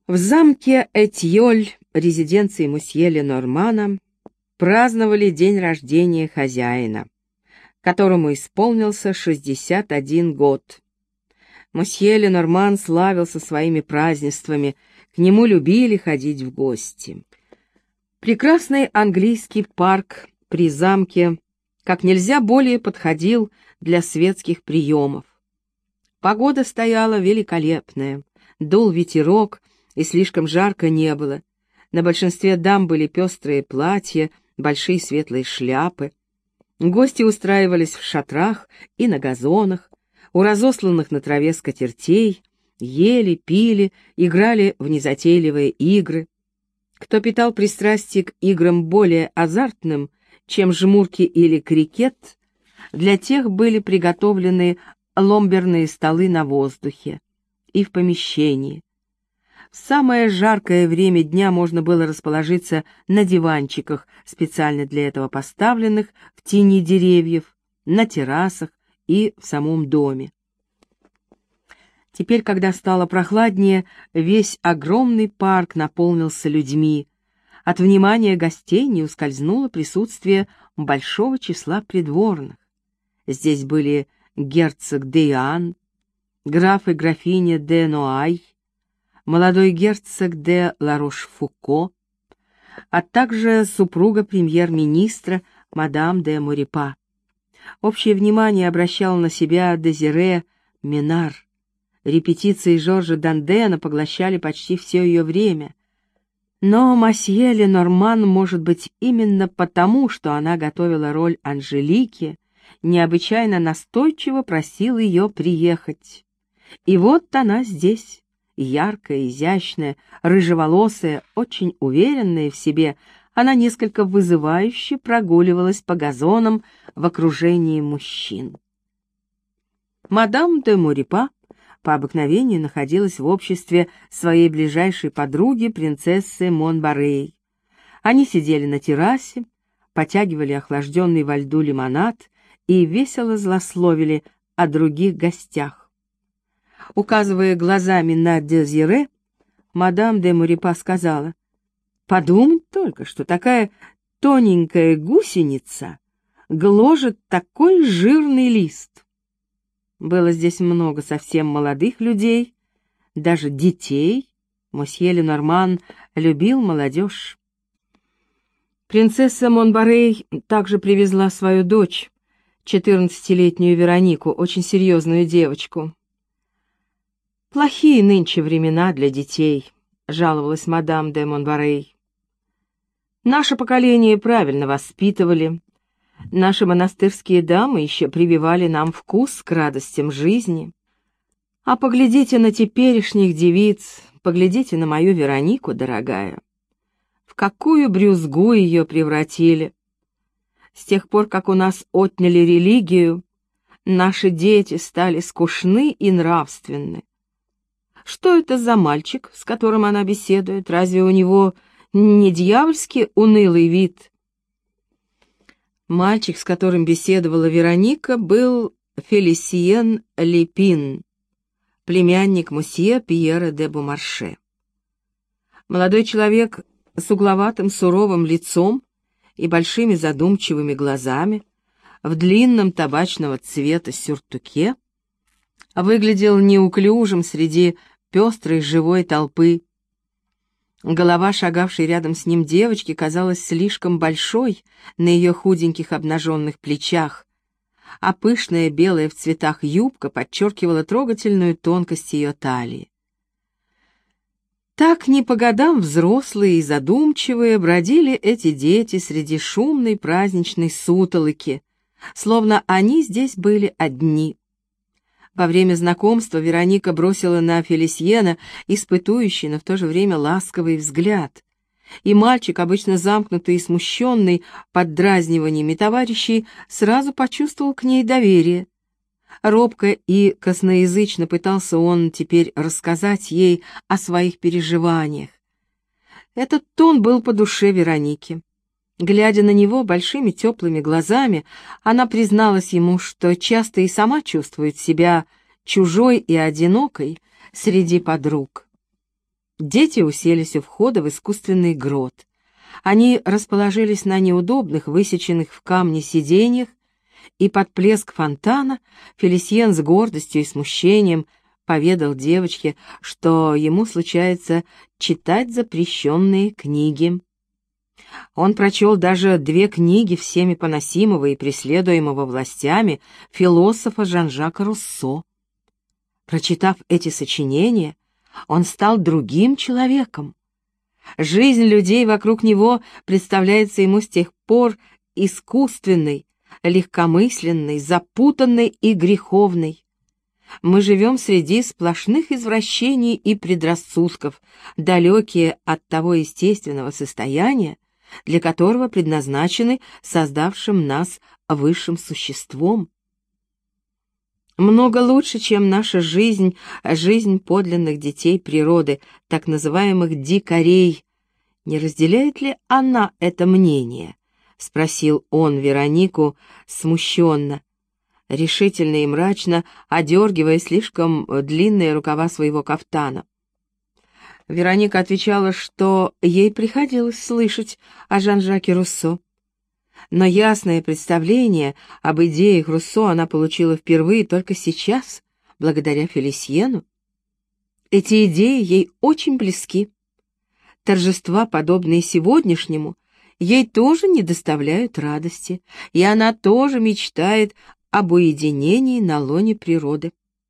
В замке Этьоль, резиденции мусье Ленормана, праздновали день рождения хозяина, которому исполнился 61 год. Мусье Ленорман славился своими празднествами, к нему любили ходить в гости. Прекрасный английский парк при замке как нельзя более подходил для светских приемов. Погода стояла великолепная, дул ветерок, и слишком жарко не было. На большинстве дам были пестрые платья, большие светлые шляпы. Гости устраивались в шатрах и на газонах, у разосланных на траве скатертей, ели, пили, играли в незатейливые игры. Кто питал пристрастие к играм более азартным, чем жмурки или крикет, для тех были приготовлены ломберные столы на воздухе и в помещении. В самое жаркое время дня можно было расположиться на диванчиках, специально для этого поставленных в тени деревьев, на террасах и в самом доме. Теперь, когда стало прохладнее, весь огромный парк наполнился людьми. От внимания гостей не ускользнуло присутствие большого числа придворных. Здесь были герцог де Иоанн, граф и графиня де Ноай, молодой герцог де Ларош-Фуко, а также супруга премьер-министра мадам де Морипа. Общее внимание обращал на себя Дезире Минар. Репетиции Жоржа Дандена поглощали почти все ее время. Но мосье Ленорман, может быть, именно потому, что она готовила роль Анжелики, необычайно настойчиво просил ее приехать. И вот она здесь, яркая, изящная, рыжеволосая, очень уверенная в себе, она несколько вызывающе прогуливалась по газонам в окружении мужчин. Мадам де Морипа по обыкновению находилась в обществе своей ближайшей подруги, принцессы Монбарей. Они сидели на террасе, потягивали охлажденный во льду лимонад и весело злословили о других гостях. Указывая глазами на Дезире, мадам де Морипа сказала: «Подумать только, что такая тоненькая гусеница гложет такой жирный лист». Было здесь много совсем молодых людей, даже детей. Мосье Ленорман любил молодежь. Принцесса Монбарей также привезла свою дочь, 14-летнюю Веронику, очень серьезную девочку. «Плохие нынче времена для детей», — жаловалась мадам де Монбарей. «Наше поколение правильно воспитывали. Наши монастырские дамы еще прививали нам вкус к радостям жизни. А поглядите на теперешних девиц, поглядите на мою Веронику, дорогая. В какую брюзгу ее превратили. С тех пор, как у нас отняли религию, наши дети стали скучны и нравственны. Что это за мальчик, с которым она беседует? Разве у него не дьявольски унылый вид?» Мальчик, с которым беседовала Вероника, был Фелисиен Лепин, племянник мусье Пьера де Бомарше. Молодой человек с угловатым суровым лицом и большими задумчивыми глазами, в длинном табачного цвета сюртуке, выглядел неуклюжим среди пестрой живой толпы. Голова шагавшей рядом с ним девочки казалась слишком большой на ее худеньких обнаженных плечах, а пышная белая в цветах юбка подчеркивала трогательную тонкость ее талии. Так не по годам взрослые и задумчивые бродили эти дети среди шумной праздничной сутолоки, словно они здесь были одни. Во время знакомства Вероника бросила на Фелисьена испытующий, но в то же время ласковый взгляд, и мальчик, обычно замкнутый и смущенный поддразниваниями товарищей, сразу почувствовал к ней доверие. Робко и косноязычно пытался он теперь рассказать ей о своих переживаниях. Этот тон был по душе Вероники. Глядя на него большими теплыми глазами, она призналась ему, что часто и сама чувствует себя чужой и одинокой среди подруг. Дети уселись у входа в искусственный грот. Они расположились на неудобных, высеченных в камне сиденьях, и под плеск фонтана Фелисьен с гордостью и смущением поведал девочке, что ему случается читать запрещенные книги. Он прочел даже 2 книги всеми поносимого и преследуемого властями философа Жан-Жака Руссо. Прочитав эти сочинения, он стал другим человеком. Жизнь людей вокруг него представляется ему с тех пор искусственной, легкомысленной, запутанной и греховной. Мы живем среди сплошных извращений и предрассудков, далекие от того естественного состояния, для которого предназначены создавшим нас высшим существом. Много лучше, чем наша жизнь, жизнь подлинных детей природы, так называемых дикарей. Не разделяет ли она это мнение? — спросил он Веронику смущенно, решительно и мрачно одергивая слишком длинные рукава своего кафтана. Вероника отвечала, что ей приходилось слышать о Жан-Жаке Руссо. Но ясное представление об идеях Руссо она получила впервые только сейчас, благодаря Фелисьену. Эти идеи ей очень близки. Торжества, подобные сегодняшнему, ей тоже не доставляют радости, и она тоже мечтает об уединении на лоне природы.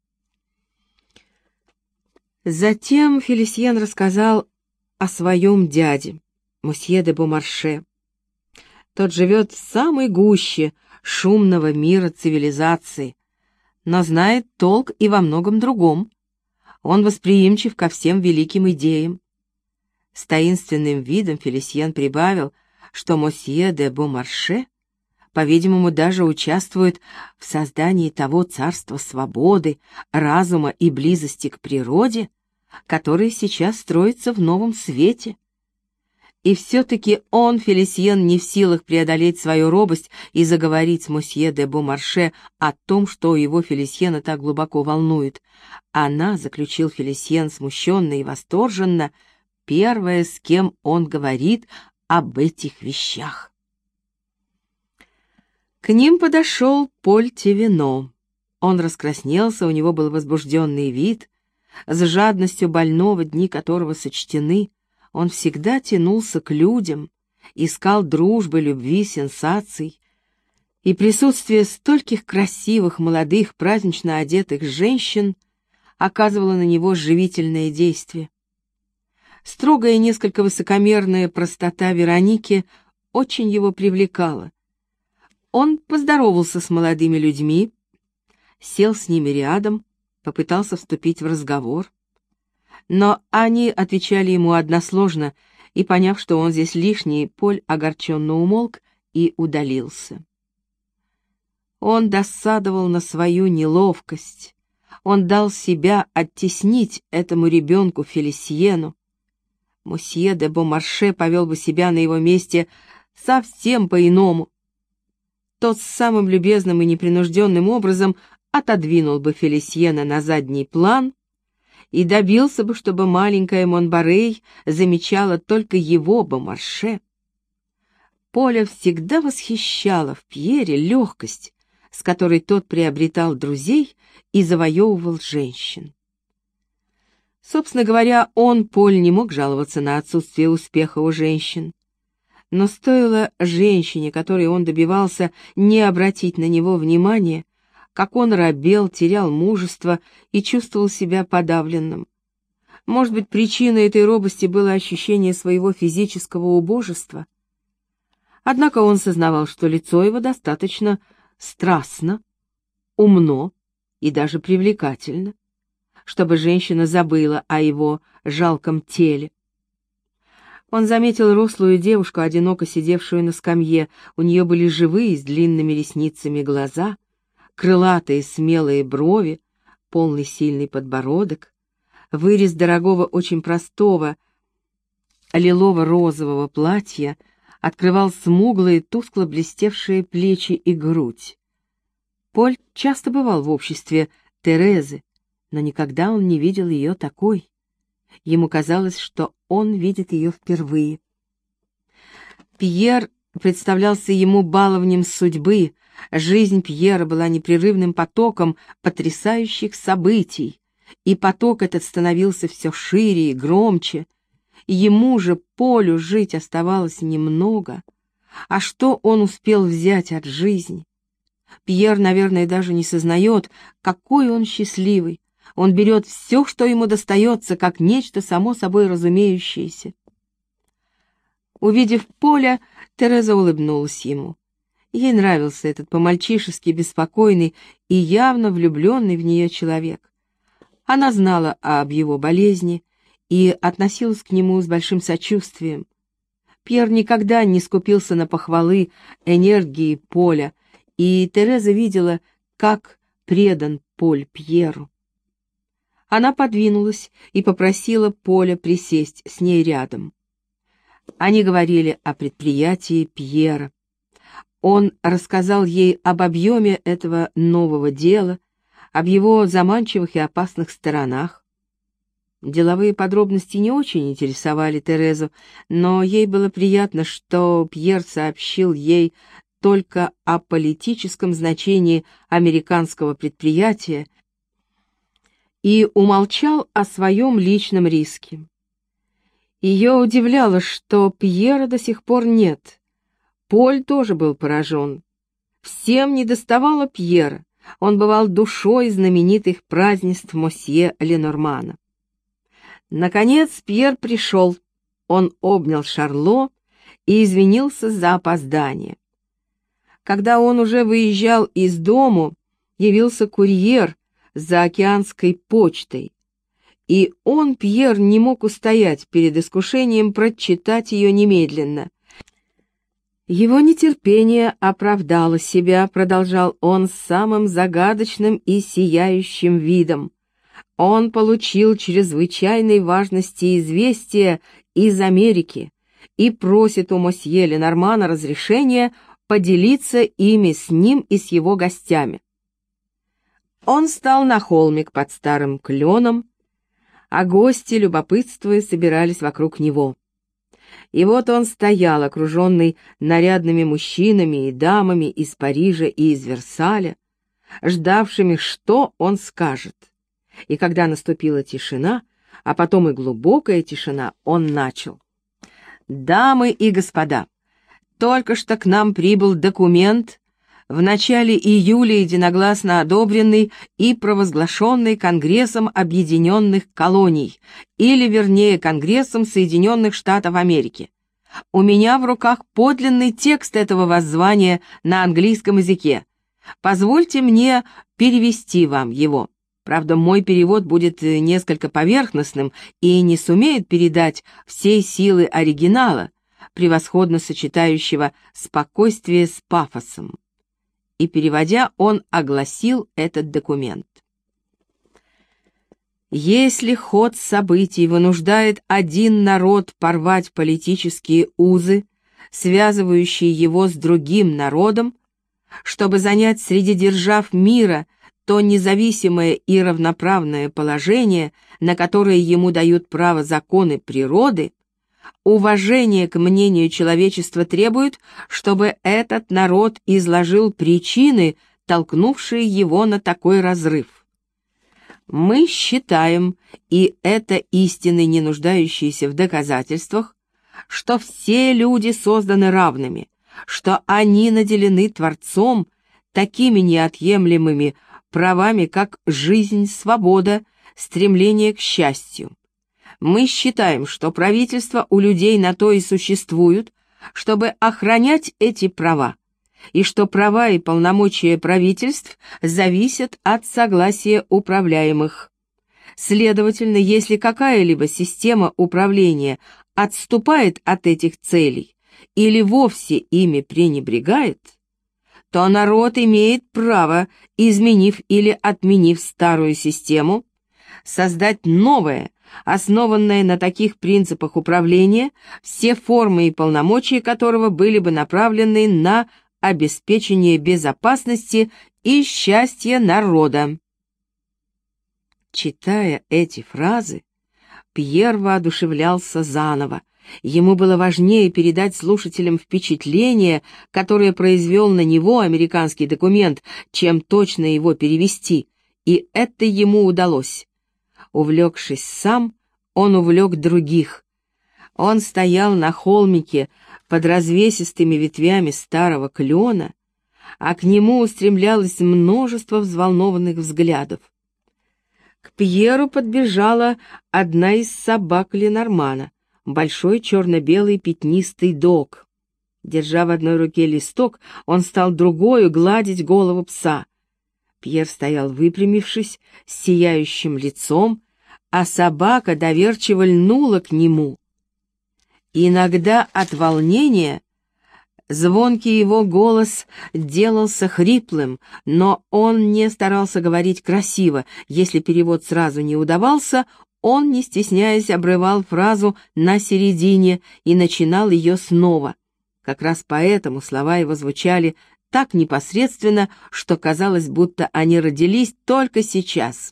Затем Фелисьен рассказал о своем дяде, мосье де Бомарше. Тот живет в самой гуще шумного мира цивилизации, но знает толк и во многом другом. Он восприимчив ко всем великим идеям. С таинственным видом Фелисьен прибавил, что мосье де Бомарше, по-видимому, даже участвует в создании того царства свободы, разума и близости к природе, которое сейчас строится в новом свете. И все-таки он, Фелисьен, не в силах преодолеть свою робость и заговорить с мосье де Бомарше о том, что его Фелисьена так глубоко волнует. Она, заключил Фелисьен смущенно и восторженно, первая, с кем он говорит об этих вещах. К ним подошел Поль Тевино. Он раскраснелся, у него был возбужденный вид, с жадностью больного, дни которого сочтены. Он всегда тянулся к людям, искал дружбы, любви, сенсаций, и присутствие стольких красивых, молодых, празднично одетых женщин оказывало на него живительное действие. Строгая и несколько высокомерная простота Вероники очень его привлекала. Он поздоровался с молодыми людьми, сел с ними рядом, попытался вступить в разговор. Но они отвечали ему односложно, и, поняв, что он здесь лишний, Поль огорченно умолк и удалился. Он досадовал на свою неловкость. Он дал себя оттеснить этому ребенку Фелисьену. Мосье де Бомарше повел бы себя на его месте совсем по-иному. Тот с самым любезным и непринужденным образом отодвинул бы Фелисьена на задний план и добился бы, чтобы маленькая Монбарей замечала только его Бомарше. Поля всегда восхищала в Пьере легкость, с которой тот приобретал друзей и завоевывал женщин. Собственно говоря, Поль, не мог жаловаться на отсутствие успеха у женщин. Но стоило женщине, которой он добивался, не обратить на него внимания, как он робел, терял мужество и чувствовал себя подавленным. Может быть, причиной этой робости было ощущение своего физического убожества. Однако он сознавал, что лицо его достаточно страстно, умно и даже привлекательно, чтобы женщина забыла о его жалком теле. Он заметил рослую девушку, одиноко сидевшую на скамье. У нее были живые, с длинными ресницами глаза, крылатые смелые брови, полный сильный подбородок. Вырез дорогого, очень простого, лилово-розового платья открывал смуглые, тускло блестевшие плечи и грудь. Поль часто бывал в обществе Терезы, но никогда он не видел ее такой. Ему казалось, что он видит ее впервые. Пьер представлялся ему баловнем судьбы. Жизнь Пьера была непрерывным потоком потрясающих событий, и поток этот становился все шире и громче. Ему же, Полю, жить оставалось немного. А что он успел взять от жизни? Пьер, наверное, даже не сознает, какой он счастливый. Он берет все, что ему достается, как нечто само собой разумеющееся. Увидев Поля, Тереза улыбнулась ему. Ей нравился этот по-мальчишески беспокойный и явно влюбленный в нее человек. Она знала об его болезни и относилась к нему с большим сочувствием. Пьер никогда не скупился на похвалы энергии Поля, и Тереза видела, как предан Поль Пьеру. Она подвинулась и попросила Поля присесть с ней рядом. Они говорили о предприятии Пьера. Он рассказал ей об объеме этого нового дела, об его заманчивых и опасных сторонах. Деловые подробности не очень интересовали Терезу, но ей было приятно, что Пьер сообщил ей только о политическом значении американского предприятия и умолчал о своем личном риске. Ее удивляло, что Пьера до сих пор нет. Поль тоже был поражен. Всем недоставало Пьера. Он бывал душой знаменитых празднеств мосье Ленормана. Наконец Пьер пришел. Он обнял Шарло и извинился за опоздание. Когда он уже выезжал из дому, явился курьер с заокеанской почтой, и он, Пьер, не мог устоять перед искушением прочитать ее немедленно. Его нетерпение оправдало себя, продолжал он с самым загадочным и сияющим видом. Он получил чрезвычайной важности известия из Америки и просит у мосье Ленормана разрешения поделиться ими с ним и с его гостями. Он стал на холмик под старым кленом, а гости, любопытствуя, собирались вокруг него. И вот он стоял, окруженный нарядными мужчинами и дамами из Парижа и из Версаля, ждавшими, что он скажет. И когда наступила тишина, а потом и глубокая тишина, он начал. «Дамы и господа, только что к нам прибыл документ, в начале июля единогласно одобренный и провозглашенный Конгрессом Объединенных Колоний, или, вернее, Конгрессом Соединенных Штатов Америки. У меня в руках подлинный текст этого воззвания на английском языке. Позвольте мне перевести вам его. Правда, мой перевод будет несколько поверхностным и не сумеет передать всей силы оригинала, превосходно сочетающего спокойствие с пафосом». И, переводя, он огласил этот документ. Если ход событий вынуждает один народ порвать политические узы, связывающие его с другим народом, чтобы занять среди держав мира то независимое и равноправное положение, на которое ему дают право законы природы, уважение к мнению человечества требует, чтобы этот народ изложил причины, толкнувшие его на такой разрыв. Мы считаем, и это истины, не нуждающиеся в доказательствах, что все люди созданы равными, что они наделены Творцом такими неотъемлемыми правами, как жизнь, свобода, стремление к счастью. Мы считаем, что правительства у людей на то и существуют, чтобы охранять эти права, и что права и полномочия правительств зависят от согласия управляемых. Следовательно, если какая-либо система управления отступает от этих целей или вовсе ими пренебрегает, то народ имеет право, изменив или отменив старую систему, создать новое, основанное на таких принципах управления, все формы и полномочия которого были бы направлены на обеспечение безопасности и счастья народа. Читая эти фразы, Пьер воодушевлялся заново. Ему было важнее передать слушателям впечатление, которое произвел на него американский документ, чем точно его перевести, и это ему удалось. Увлекшись сам, он увлек других. Он стоял на холмике под развесистыми ветвями старого клена, а к нему устремлялось множество взволнованных взглядов. К Пьеру подбежала одна из собак Ленормана, большой черно-белый пятнистый дог. Держа в одной руке листок, он стал другою гладить голову пса. Пьер стоял выпрямившись, с сияющим лицом, а собака доверчиво льнула к нему. Иногда от волнения звонкий его голос делался хриплым, но он не старался говорить красиво. Если перевод сразу не удавался, он, не стесняясь, обрывал фразу на середине и начинал ее снова. Как раз поэтому слова его звучали так непосредственно, что казалось, будто они родились только сейчас.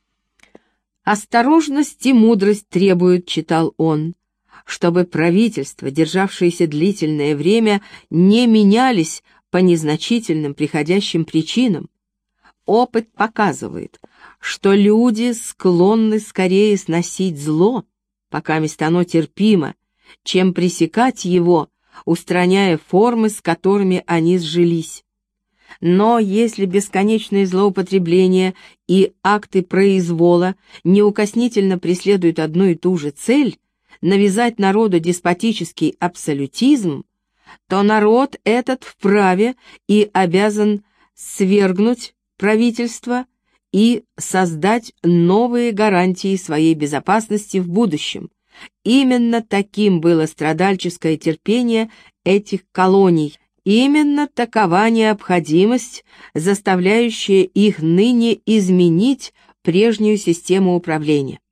«Осторожность и мудрость требуют», — читал он, «чтобы правительства, державшиеся длительное время, не менялись по незначительным приходящим причинам. Опыт показывает, что люди склонны скорее сносить зло, пока мест оно терпимо, чем пресекать его, устраняя формы, с которыми они сжились. Но если бесконечные злоупотребления и акты произвола неукоснительно преследуют одну и ту же цель — навязать народу деспотический абсолютизм, то народ этот вправе и обязан свергнуть правительство и создать новые гарантии своей безопасности в будущем. Именно таким было страдальческое терпение этих колоний, именно такова необходимость, заставляющая их ныне изменить прежнюю систему управления.